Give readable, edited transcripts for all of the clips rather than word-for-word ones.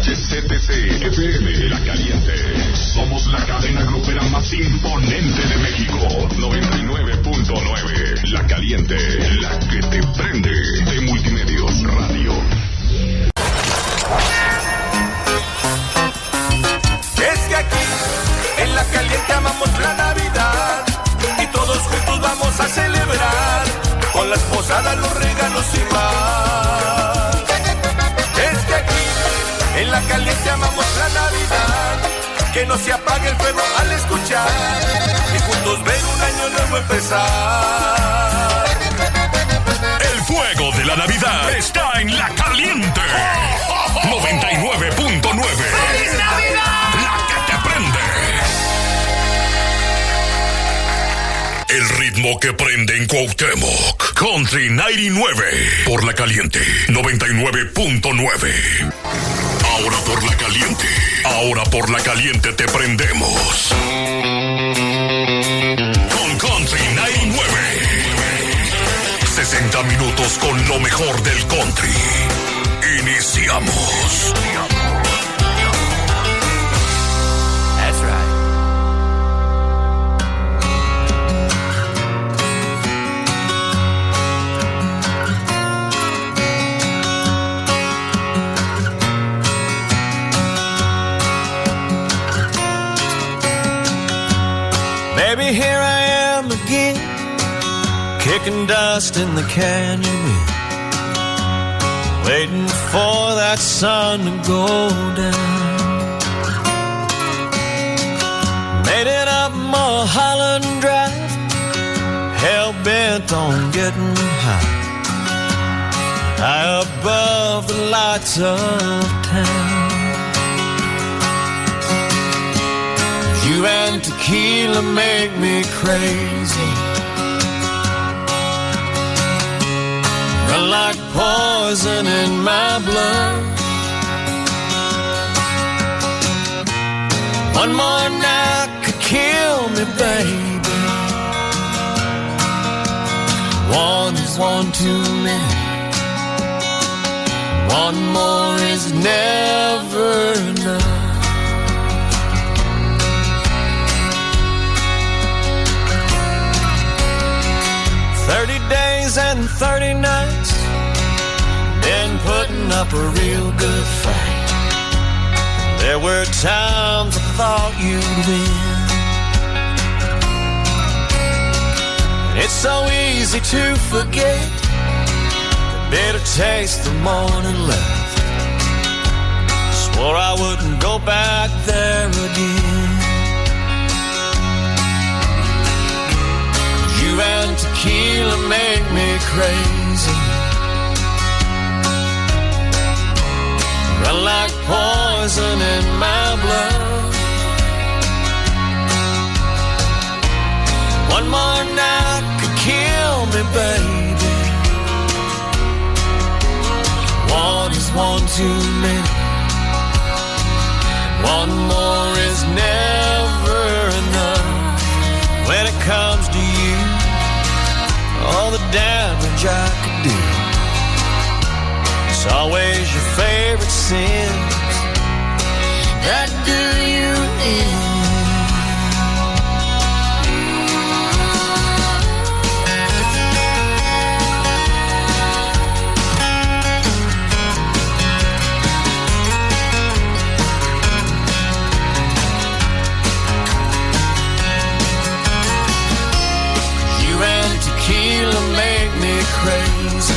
HCTC FM La Caliente. Somos la cadena grupera más imponente de México. 99.9. La Caliente, la que te prende. De Multimedios Radio. Es que aquí, en La Caliente, amamos la Navidad. Y todos juntos vamos a celebrar. Con las posadas, los regalos y más. Es que aquí, en La Caliente, amamos la Navidad. Que no se apague el fuego al escuchar. Y juntos ver un año nuevo empezar. El fuego de la Navidad está en La Caliente. 99.9. ¡Feliz Navidad! La que te prende. El ritmo que prende en Cuauhtémoc. Country 99. Por La Caliente. 99.9. Ahora por La Caliente. Ahora por La Caliente te prendemos. Con Country 99. 60 minutos con lo mejor del country. Iniciamos. That's right. Baby, here I am again, kicking dust in the canyon wind, waiting for that sun to go down. Made it up Mulholland Drive, hell-bent on getting high above the lights of town. You and tequila make me crazy, run like poison in my blood. One more night could kill me, baby. One is one too many. One more is never enough. And 30 nights, been putting up a real good fight. There were times I thought you'd win. It's so easy to forget the bitter taste the morning left. Swore I wouldn't go back there again. You and tequila make me crazy, run like poison in my blood. One more night could kill me, baby. One is one too many. One more is never enough. When it comes to you, all the damage I could do, it's always your favorite sins that do you in. Tequila make me crazy,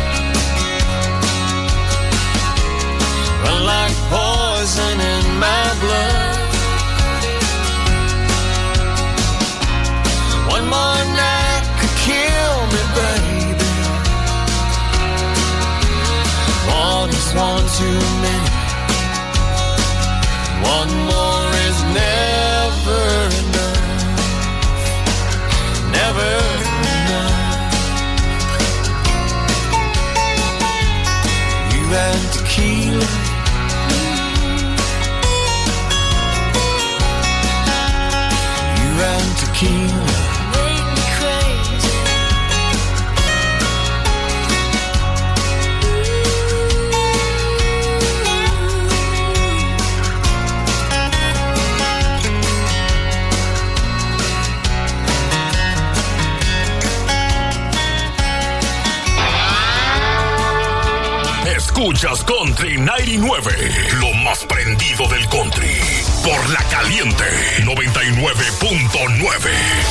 run like poison in my blood. One more night could kill me, baby. One is one too many. One more is never enough. Never. And tequila, you and tequila make me crazy. Escuchas Country 99, lo más prendido del country, por La Caliente 99.9.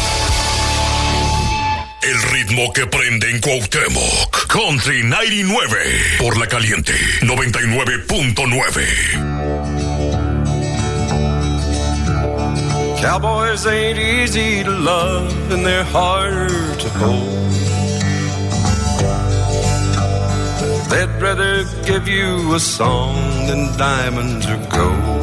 El ritmo que prende en Cuauhtémoc. Country 99, por La Caliente 99.9. Cowboys ain't easy to love and they're hard to hold. They'd rather give you a song than diamonds or gold.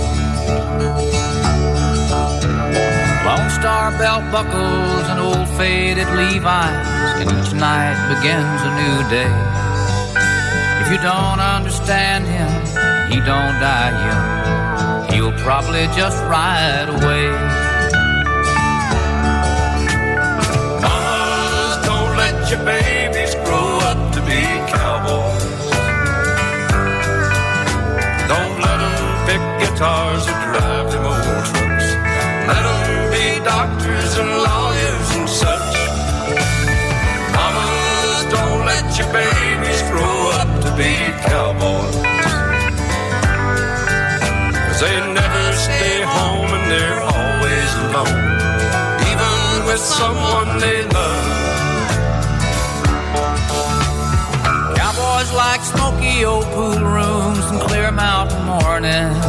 Lone Star belt buckles and old faded Levi's, and each night begins a new day. If you don't understand him, he don't die young. He'll probably just ride away. Mamas, don't let your babies grow up to be cowboys. Don't let them pick guitars or drive them old trucks. Let them be doctors and lawyers and such. Mamas, don't let your babies grow up to be cowboys. 'Cause they never stay home and they're always alone, even with someone they love. Cowboys like smoky old pool rooms and clear mountain mornings.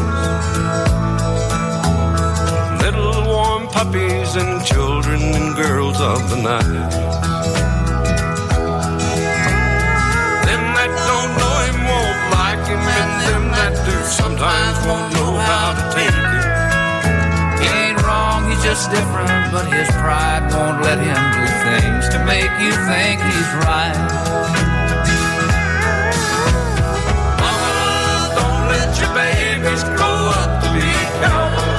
Little warm puppies and children and girls of the night. Them that don't know him won't like him, and them that do sometimes won't know how to take it. He ain't wrong, he's just different, but his pride won't let him do things to make you think he's right. Mama, don't let your babies grow up to be cowboys.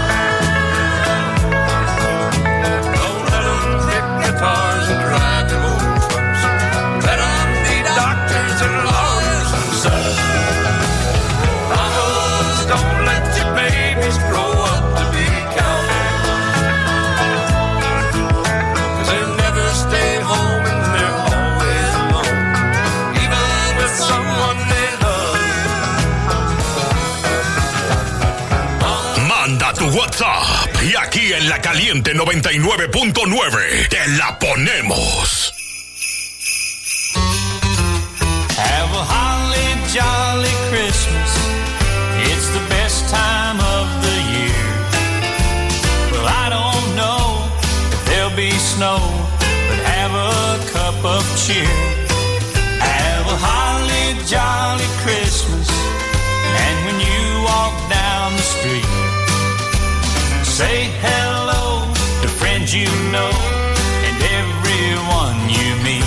Don't let them pick guitars and drive them old trucks. Let them be doctors and lawyers and such. Mamas, don't let your babies grow up to be cowboys. 'Cause they never stay home and they're always alone, even with someone they love. Manda tu WhatsApp y aquí en La Caliente 99.9 te la ponemos. Have a holly jolly Christmas. It's the best time of the year. Well, I don't know if there'll be snow, but have a cup of cheer. Have a holly jolly Christmas. And when you walk down the street, say hello to friends you know and everyone you meet.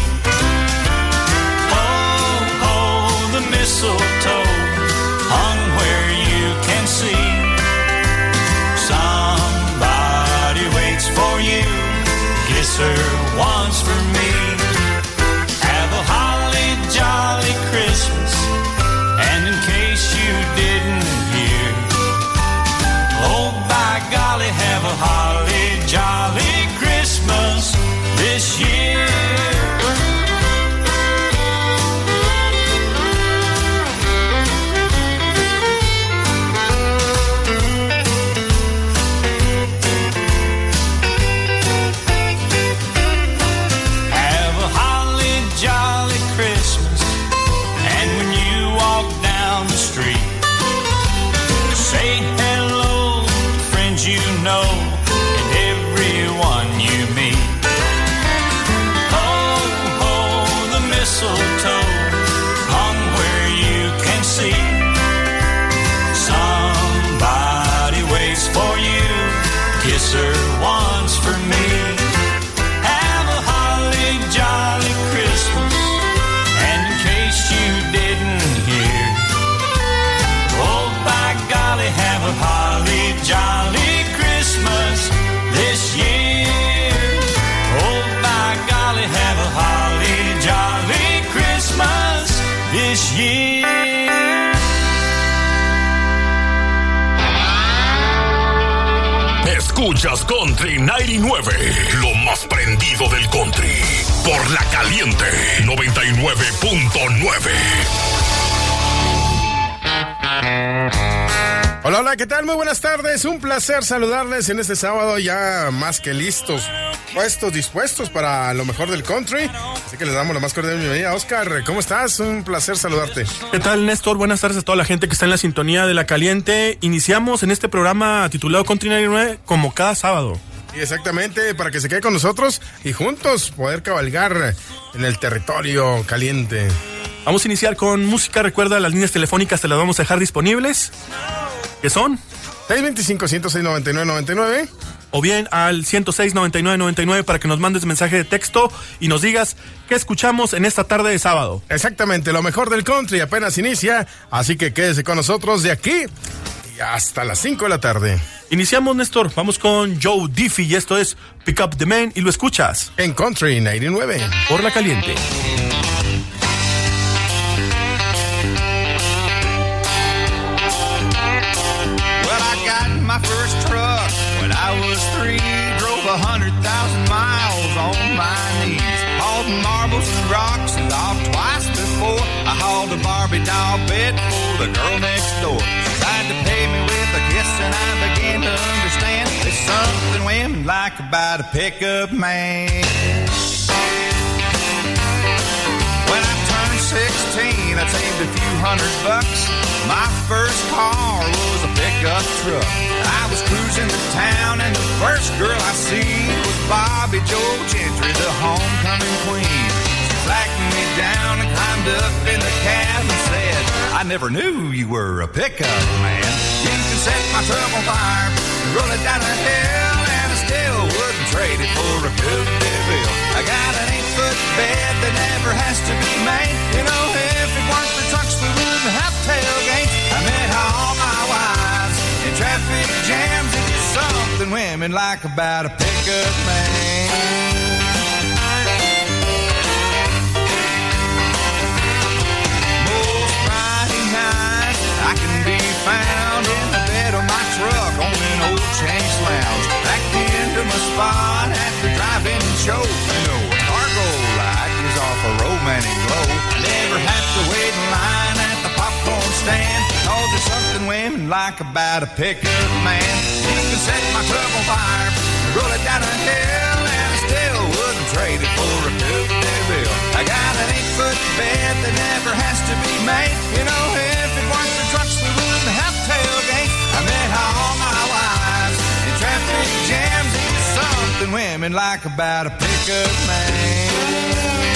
The mistletoe hung where you can see. Somebody waits for you. Kiss her once for me. Have a holly jolly Christmas. And in case you didn't hear, oh by golly, have a holly jolly Christmas this year. Once for me. Have a holly jolly Christmas. And in case you didn't hear, oh by golly, have a holly jolly Christmas this year. Oh by golly, have a holly jolly Christmas this year. Escuchas Country 99, lo más prendido del country, por La Caliente 99.9. Hola, hola, ¿qué tal? Muy buenas tardes, un placer saludarles en este sábado ya más que listos, dispuestos para lo mejor del country, así que les damos la más cordial bienvenida. Oscar, ¿cómo estás? Un placer saludarte. ¿Qué tal, Néstor? Buenas tardes a toda la gente que está en la sintonía de La Caliente. Iniciamos en este programa titulado Country 99 como cada sábado. Exactamente, para que se quede con nosotros y juntos poder cabalgar en el territorio caliente. Vamos a iniciar con música. Recuerda, las líneas telefónicas te las vamos a dejar disponibles, que son 625-106-9999 o bien al 106-9999 para que nos mandes mensaje de texto y nos digas qué escuchamos en esta tarde de sábado. Exactamente, lo mejor del country apenas inicia, así que quédese con nosotros de aquí y hasta las 5 de la tarde. Iniciamos, Néstor, vamos con Joe Diffie y esto es Pick Up the Man y lo escuchas en Country 99 por La Caliente. My first truck when I was 3, drove 100,000 miles on my knees, hauled marbles and rocks and logged twice before. I hauled a Barbie doll bed for the girl next door. She tried to pay me with a kiss and I began to understand there's something women like about a pickup man. When I turned 16, I saved a few $100. My first car was a pickup truck. I was cruising to town and the first girl I seen was Bobby Joe Gentry, the homecoming queen. She flagged me down and climbed up in the cab and said, I never knew you were a pickup man. You can set my truck on fire, roll it down a hill, and I still wouldn't trade it for a good bill. I got an 8-foot bed that never has to be made. You know, if it weren't for trucks, we wouldn't have tailgates. I met all my wives in traffic jams. It's just something women like about a pickup man. Most Friday nights I can be found in the bed of my truck on an old Chase lounge, backed into my spot at the drive-in show. You know, a cargo light gives off a romantic glow. I never have to wait in line at the popcorn stand, 'cause there's something women like about a pickup man. You can set my truck on fire, roll it down a hill, and I still wouldn't trade it for a good bill. I got an 8-foot bed that never has to be made. You know, if it weren't for trucks, we wouldn't have tailgates. I met all my wives in traffic jams. It's something women like about a pickup man.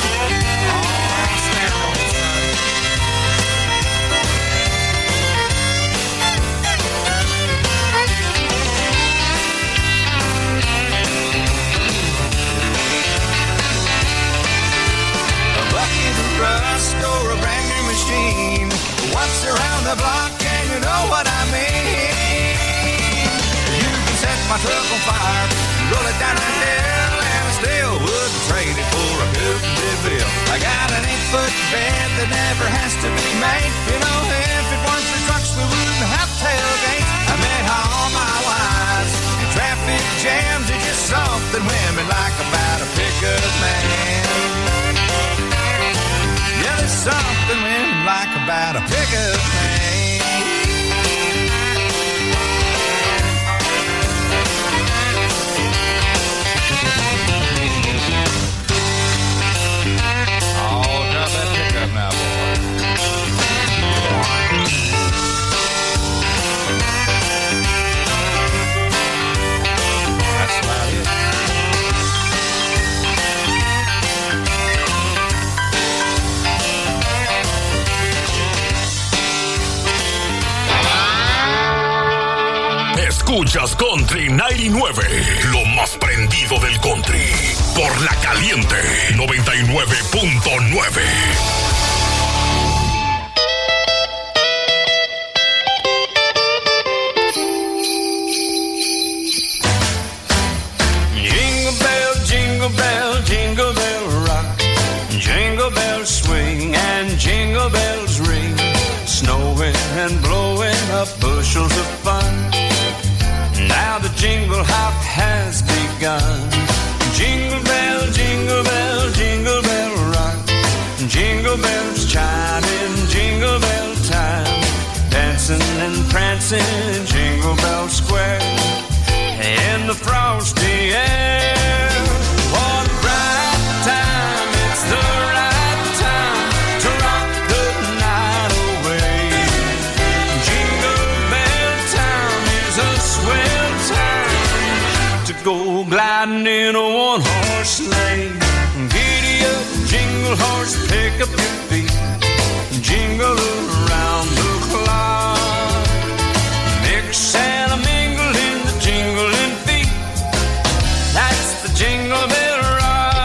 Rust or a brand new machine, once around the block and you know what I mean. You can set my truck on fire, roll it down a hill, and I still wouldn't trade it for a good bill. I got an 8-foot bed that never has to be made. You know, if it weren't for trucks, we wouldn't have tailgates. I met all my wives in traffic jams. It's just something women like about a pickup man. Yeah, there's something women like about a pickup man. Oh, drop that pickup now, boy. That's about it. Escuchas Country 99, lo más prendido del country, por La Caliente 99.9. Jingle bell, jingle bell, jingle bell rock. Jingle bells swing and jingle bells ring. Snowing and blowing up bushels of fun. Now the jingle hop has begun. Jingle bell, jingle bell, jingle bell rock. Jingle bells chime in jingle bell time. Dancing and prancing the frosty air. What a bright time, it's the right time to rock the night away. Jingle bell time is a swell time to go gliding in a one-horse sleigh. Giddy up, jingle horse, pick up your feet, jingle around the clock. Mix and a mingle in the jingling feet. That's the Jingle Bell Rock.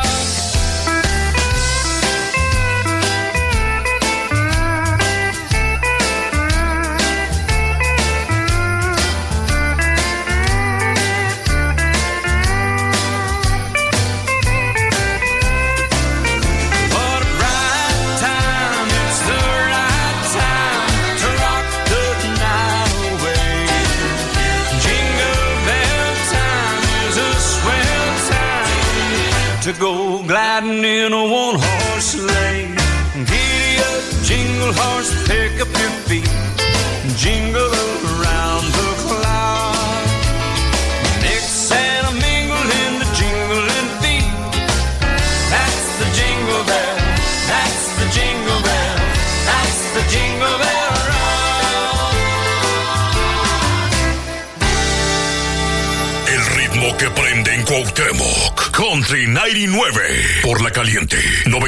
What a bright time, it's the right time to rock the night away. Jingle bell time is a swell time to go gliding in a one-horse sleigh. Giddy up, jingle horse, pick up your feet, jingle around the clock. Mix and a mingle in the jingling feet. That's the jingle bell, that's the jingle bell, that's the Jingle Bell Rock. El ritmo que prende en Cuauhtémoc. Country 99. Por La Caliente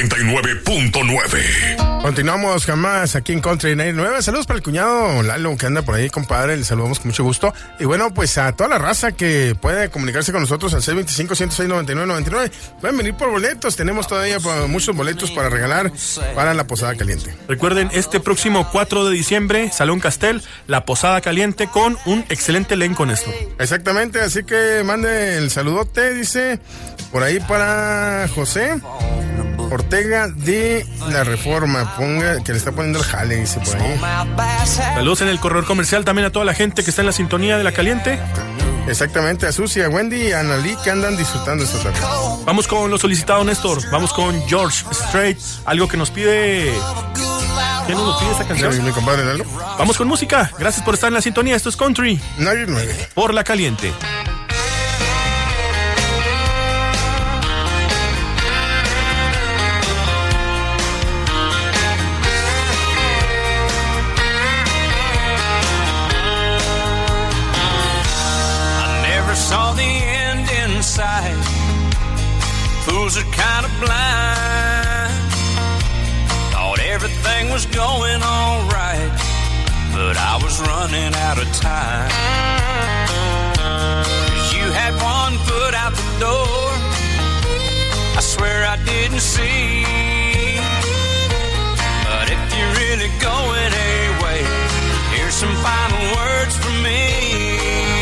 99.9. Continuamos jamás aquí en Country 99. Saludos para el cuñado Lalo que anda por ahí, compadre. Le saludamos con mucho gusto. Y bueno, pues a toda la raza que puede comunicarse con nosotros al 625-106-9999. Pueden venir por boletos. Tenemos todavía muchos boletos para regalar para la Posada Caliente. Recuerden, este próximo 4 de diciembre, Salón Castel, la Posada Caliente con un excelente elenco, Néstor. Exactamente, así que mande el saludote, dice, por ahí para José Ortega de La Reforma, ponga que le está poniendo el jale, dice por ahí. Saludos en el corredor comercial también a toda la gente que está en la sintonía de La Caliente. Exactamente, a Susi, a Wendy y a Analí que andan disfrutando esta tarde. Vamos con lo solicitado, Néstor. Vamos con George Strait, algo que nos pide... ¿Quién nos pide esta canción? Mi compadre Lalo. Vamos con música. Gracias por estar en la sintonía. Esto es Country 99. por La Caliente. Saw the end in sight. Fools are kind of blind. Thought everything was going all right, but I was running out of time. 'Cause you had one foot out the door, I swear I didn't see. But if you're really going away, here's some final words from me.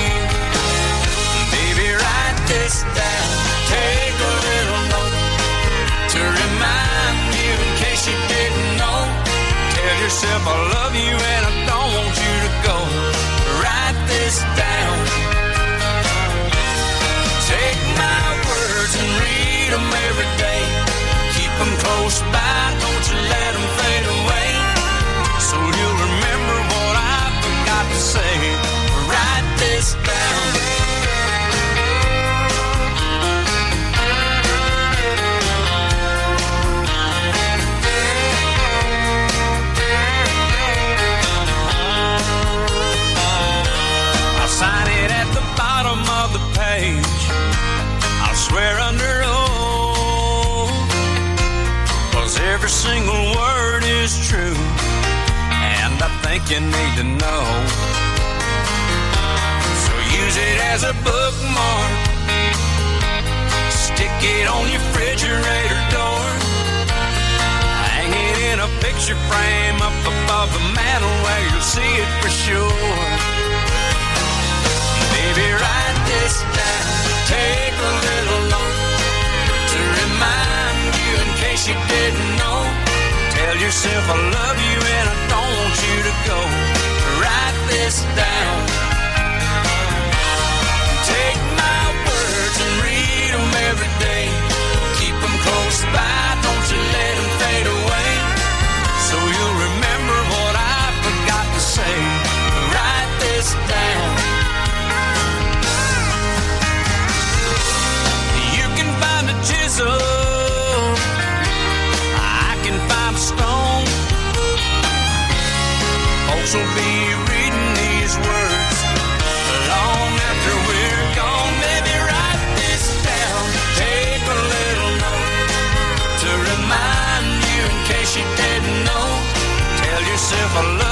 This down, take a little note to remind you in case you didn't know. Tell yourself I love you and I don't want you to go. Write this down. Take my words and read them every day. Keep them close by, don't you let them fade away. So you'll remember what I forgot to say. Write this down. Sign it at the bottom of the page. I'll swear under oath, 'cause every single word is true, and I think you need to know. So use it as a bookmark, stick it on your refrigerator door, hang it in a picture frame up above the mantle where you'll see it for sure. Baby, write this down, take a little note to remind you in case you didn't know. Tell yourself I love you and I don't want you to go. Write this down. Take my words and read them every day. Keep them close by, don't you let them fade away. So you'll remember what I forgot to say. Write this down. you'll be reading these words long after we're gone. Maybe write this down, take a little note to remind you in case you didn't know. Tell yourself I love